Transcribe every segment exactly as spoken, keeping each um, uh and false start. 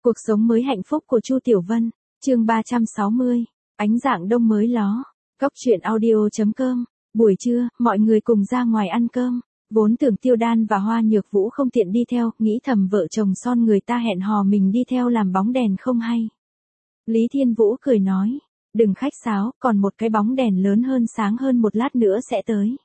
Cuộc sống mới hạnh phúc của Chu Tiểu Vân, chương ba trăm sáu mươi, ánh dạng đông mới ló. Góc truyện audio chấm com. Buổi trưa, mọi người cùng ra ngoài ăn cơm. Vốn tưởng Tiêu Đan và Hoa Nhược Vũ không tiện đi theo, nghĩ thầm vợ chồng son người ta hẹn hò mình đi theo làm bóng đèn không hay. Lý Thiên Vũ cười nói, đừng khách sáo, còn một cái bóng đèn lớn hơn sáng hơn một lát nữa sẽ tới.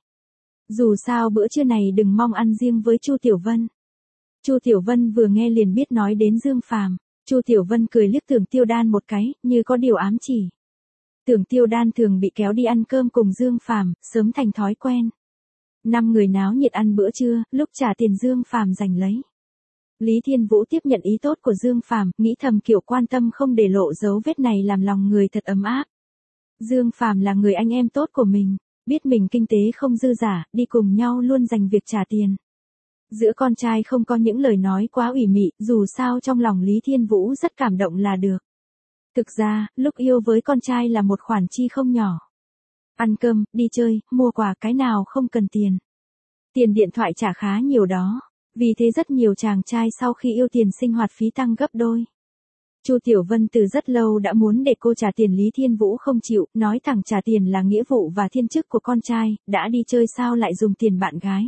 Dù sao bữa trưa này đừng mong ăn riêng với Chu Tiểu Vân. Chu Tiểu Vân vừa nghe liền biết nói đến Dương Phàm. Chu Tiểu Vân cười liếc Tưởng Tiêu Đan một cái, như có điều ám chỉ. Tưởng Tiêu Đan thường bị kéo đi ăn cơm cùng Dương Phàm, sớm thành thói quen. Năm người náo nhiệt ăn bữa trưa, lúc trả tiền Dương Phàm giành lấy. Lý Thiên Vũ tiếp nhận ý tốt của Dương Phàm, nghĩ thầm kiểu quan tâm không để lộ dấu vết này làm lòng người thật ấm áp. Dương Phàm là người anh em tốt của mình, biết mình kinh tế không dư giả, đi cùng nhau luôn dành việc trả tiền. Giữa con trai không có những lời nói quá ủy mị, dù sao trong lòng Lý Thiên Vũ rất cảm động là được. Thực ra, lúc yêu với con trai là một khoản chi không nhỏ. Ăn cơm, đi chơi, mua quà cái nào không cần tiền. Tiền điện thoại trả khá nhiều đó, vì thế rất nhiều chàng trai sau khi yêu tiền sinh hoạt phí tăng gấp đôi. Chu Tiểu Vân từ rất lâu đã muốn để cô trả tiền, Lý Thiên Vũ không chịu, nói thẳng trả tiền là nghĩa vụ và thiên chức của con trai, đã đi chơi sao lại dùng tiền bạn gái.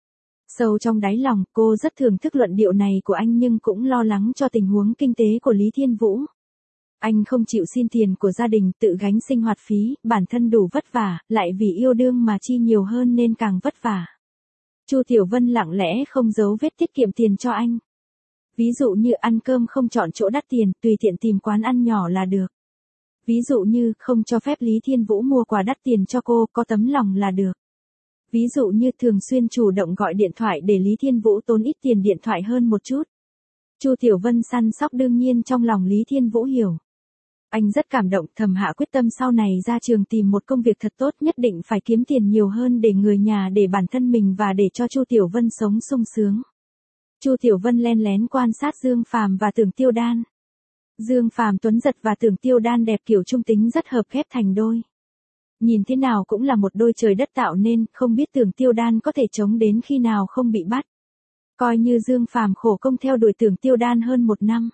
Sâu trong đáy lòng, cô rất thưởng thức luận điệu này của anh nhưng cũng lo lắng cho tình huống kinh tế của Lý Thiên Vũ. Anh không chịu xin tiền của gia đình, tự gánh sinh hoạt phí, bản thân đủ vất vả, lại vì yêu đương mà chi nhiều hơn nên càng vất vả. Chu Tiểu Vân lặng lẽ không giấu vết tiết kiệm tiền cho anh. Ví dụ như ăn cơm không chọn chỗ đắt tiền, tùy tiện tìm quán ăn nhỏ là được. Ví dụ như không cho phép Lý Thiên Vũ mua quà đắt tiền cho cô, có tấm lòng là được. Ví dụ như thường xuyên chủ động gọi điện thoại để Lý Thiên Vũ tốn ít tiền điện thoại hơn một chút. Chu Tiểu Vân săn sóc đương nhiên trong lòng Lý Thiên Vũ hiểu. Anh rất cảm động, thầm hạ quyết tâm sau này ra trường tìm một công việc thật tốt, nhất định phải kiếm tiền nhiều hơn để người nhà, để bản thân mình và để cho Chu Tiểu Vân sống sung sướng. Chu Tiểu Vân len lén quan sát Dương Phàm và Tưởng Tiêu Đan. Dương Phàm tuấn giật và Tưởng Tiêu Đan đẹp kiểu trung tính rất hợp ghép thành đôi. Nhìn thế nào cũng là một đôi trời đất tạo nên, không biết Tưởng Tiêu Đan có thể chống đến khi nào không bị bắt. Coi như Dương Phàm khổ công theo đuổi Tưởng Tiêu Đan hơn một năm.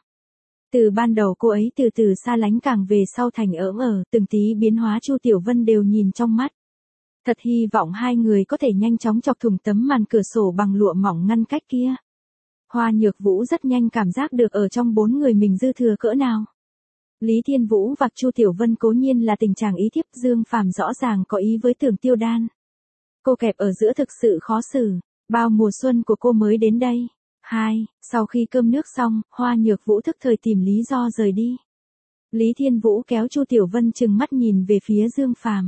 Từ ban đầu cô ấy từ từ xa lánh, càng về sau thành ỡm ở, từng tí biến hóa Chu Tiểu Vân đều nhìn trong mắt. Thật hy vọng hai người có thể nhanh chóng chọc thủng tấm màn cửa sổ bằng lụa mỏng ngăn cách kia. Hoa Nhược Vũ rất nhanh cảm giác được ở trong bốn người mình dư thừa cỡ nào. Lý Thiên Vũ và Chu Tiểu Vân cố nhiên là tình trạng ý thiếp, Dương Phàm rõ ràng có ý với Tưởng Tiêu Đan. Cô kẹp ở giữa thực sự khó xử, bao mùa xuân của cô mới đến đây. Hai, sau khi cơm nước xong, Hoa Nhược Vũ thức thời tìm lý do rời đi. Lý Thiên Vũ kéo Chu Tiểu Vân trừng mắt nhìn về phía Dương Phàm.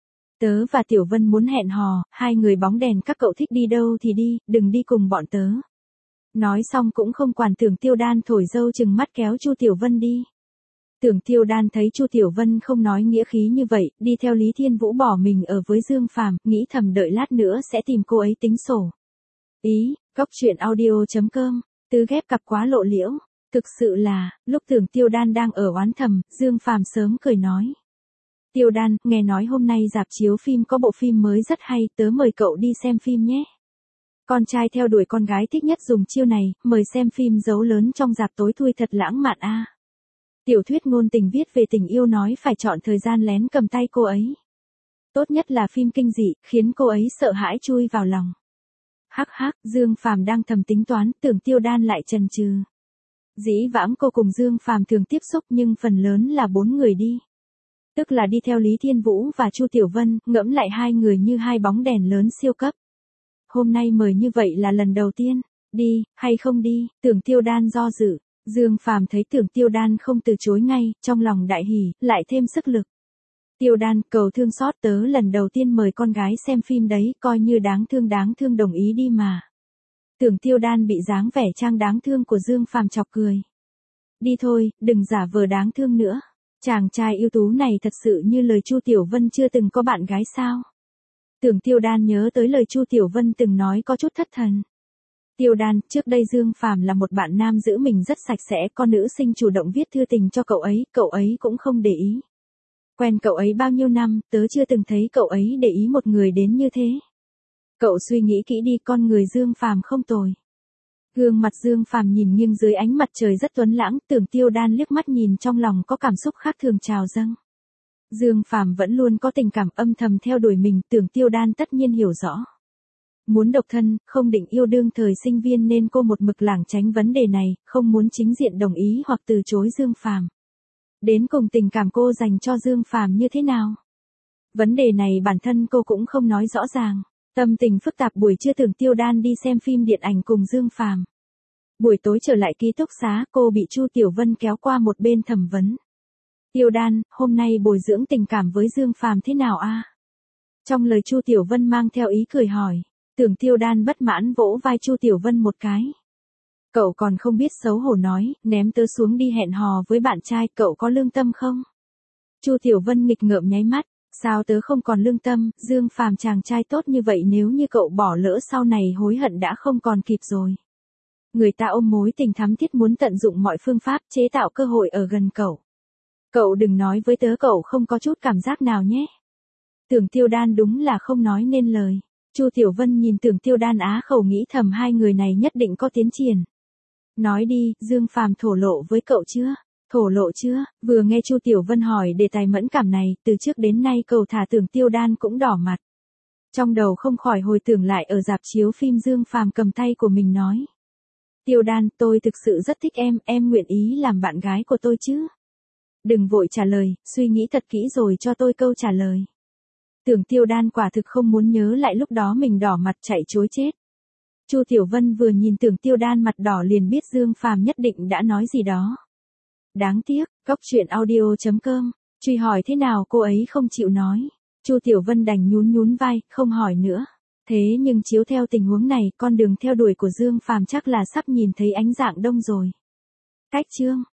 Tớ và Tiểu Vân muốn hẹn hò, hai người bóng đèn, các cậu thích đi đâu thì đi, đừng đi cùng bọn tớ. Nói xong cũng không quản Tưởng Tiêu Đan thổi dâu trừng mắt kéo Chu Tiểu Vân đi. Tưởng Tiêu Đan thấy Chu Tiểu Vân không nói nghĩa khí như vậy, đi theo Lý Thiên Vũ bỏ mình ở với Dương Phàm, nghĩ thầm đợi lát nữa sẽ tìm cô ấy tính sổ. Ý, góc truyện audio chấm com, tứ ghép cặp quá lộ liễu. Thực sự là, lúc Tưởng Tiêu Đan đang ở oán thầm, Dương Phàm sớm cười nói. Tiêu Đan, nghe nói hôm nay rạp chiếu phim có bộ phim mới rất hay, tớ mời cậu đi xem phim nhé. Con trai theo đuổi con gái thích nhất dùng chiêu này, mời xem phim dấu lớn trong rạp tối thui thật lãng mạn a. À. Tiểu thuyết ngôn tình viết về tình yêu, nói phải chọn thời gian lén cầm tay cô ấy. Tốt nhất là phim kinh dị, khiến cô ấy sợ hãi chui vào lòng. Hắc hắc, Dương Phàm đang thầm tính toán, Tưởng Tiêu Đan lại chần chừ. Dĩ vãng cô cùng Dương Phàm thường tiếp xúc nhưng phần lớn là bốn người đi. Tức là đi theo Lý Thiên Vũ và Chu Tiểu Vân, ngẫm lại hai người như hai bóng đèn lớn siêu cấp. Hôm nay mời như vậy là lần đầu tiên, đi, hay không đi, Tưởng Tiêu Đan do dự. Dương Phàm thấy Tưởng Tiêu Đan không từ chối ngay, trong lòng đại hỉ, lại thêm sức lực. Tiêu Đan, cầu thương xót, tớ lần đầu tiên mời con gái xem phim đấy, coi như đáng thương đáng thương, đồng ý đi mà. Tưởng Tiêu Đan bị dáng vẻ trang đáng thương của Dương Phàm chọc cười. Đi thôi, đừng giả vờ đáng thương nữa. Chàng trai ưu tú này thật sự như lời Chu Tiểu Vân chưa từng có bạn gái sao? Tưởng Tiêu Đan nhớ tới lời Chu Tiểu Vân từng nói có chút thất thần. Tiêu Đan, trước đây Dương Phàm là một bạn nam giữ mình rất sạch sẽ, con nữ sinh chủ động viết thư tình cho cậu ấy, cậu ấy cũng không để ý. Quen cậu ấy bao nhiêu năm, tớ chưa từng thấy cậu ấy để ý một người đến như thế. Cậu suy nghĩ kỹ đi, con người Dương Phàm không tồi. Gương mặt Dương Phàm nhìn nghiêng dưới ánh mặt trời rất tuấn lãng, Tưởng Tiêu Đan liếc mắt nhìn trong lòng có cảm xúc khác thường trào dâng. Dương Phàm vẫn luôn có tình cảm âm thầm theo đuổi mình, Tưởng Tiêu Đan tất nhiên hiểu rõ. Muốn độc thân, không định yêu đương thời sinh viên nên cô một mực lảng tránh vấn đề này, không muốn chính diện đồng ý hoặc từ chối Dương Phàm. Đến cùng tình cảm cô dành cho Dương Phàm như thế nào? Vấn đề này bản thân cô cũng không nói rõ ràng. Tâm tình phức tạp buổi trưa Tưởng Tiêu Đan đi xem phim điện ảnh cùng Dương Phàm. Buổi tối trở lại ký túc xá, cô bị Chu Tiểu Vân kéo qua một bên thẩm vấn. Tiêu Đan, hôm nay bồi dưỡng tình cảm với Dương Phàm thế nào a? Trong lời Chu Tiểu Vân mang theo ý cười hỏi. Tưởng Tiêu Đan bất mãn vỗ vai Chu Tiểu Vân một cái. Cậu còn không biết xấu hổ nói, ném tớ xuống đi hẹn hò với bạn trai, cậu có lương tâm không? Chu Tiểu Vân nghịch ngợm nháy mắt, sao tớ không còn lương tâm, Dương Phàm chàng trai tốt như vậy, nếu như cậu bỏ lỡ sau này hối hận đã không còn kịp rồi. Người ta ôm mối tình thắm thiết muốn tận dụng mọi phương pháp chế tạo cơ hội ở gần cậu. Cậu đừng nói với tớ cậu không có chút cảm giác nào nhé. Tưởng Tiêu Đan đúng là không nói nên lời. Chu Tiểu Vân nhìn Tưởng Tiêu Đan á khẩu nghĩ thầm hai người này nhất định có tiến triển. Nói đi, Dương Phàm thổ lộ với cậu chưa? Thổ lộ chưa? Vừa nghe Chu Tiểu Vân hỏi đề tài mẫn cảm này, từ trước đến nay cầu thả Tưởng Tiêu Đan cũng đỏ mặt. Trong đầu không khỏi hồi tưởng lại ở rạp chiếu phim Dương Phàm cầm tay của mình nói. Tiêu Đan, tôi thực sự rất thích em, em nguyện ý làm bạn gái của tôi chứ? Đừng vội trả lời, suy nghĩ thật kỹ rồi cho tôi câu trả lời. Tưởng Tiêu Đan quả thực không muốn nhớ lại lúc đó mình đỏ mặt chạy chối chết. Chu Tiểu Vân vừa nhìn Tưởng Tiêu Đan mặt đỏ liền biết Dương Phàm nhất định đã nói gì đó. Đáng tiếc, Cóc Truyện Audio chấm com, truy hỏi thế nào cô ấy không chịu nói. Chu Tiểu Vân đành nhún nhún vai, không hỏi nữa. Thế nhưng chiếu theo tình huống này, con đường theo đuổi của Dương Phàm chắc là sắp nhìn thấy ánh rạng đông rồi. Cách chương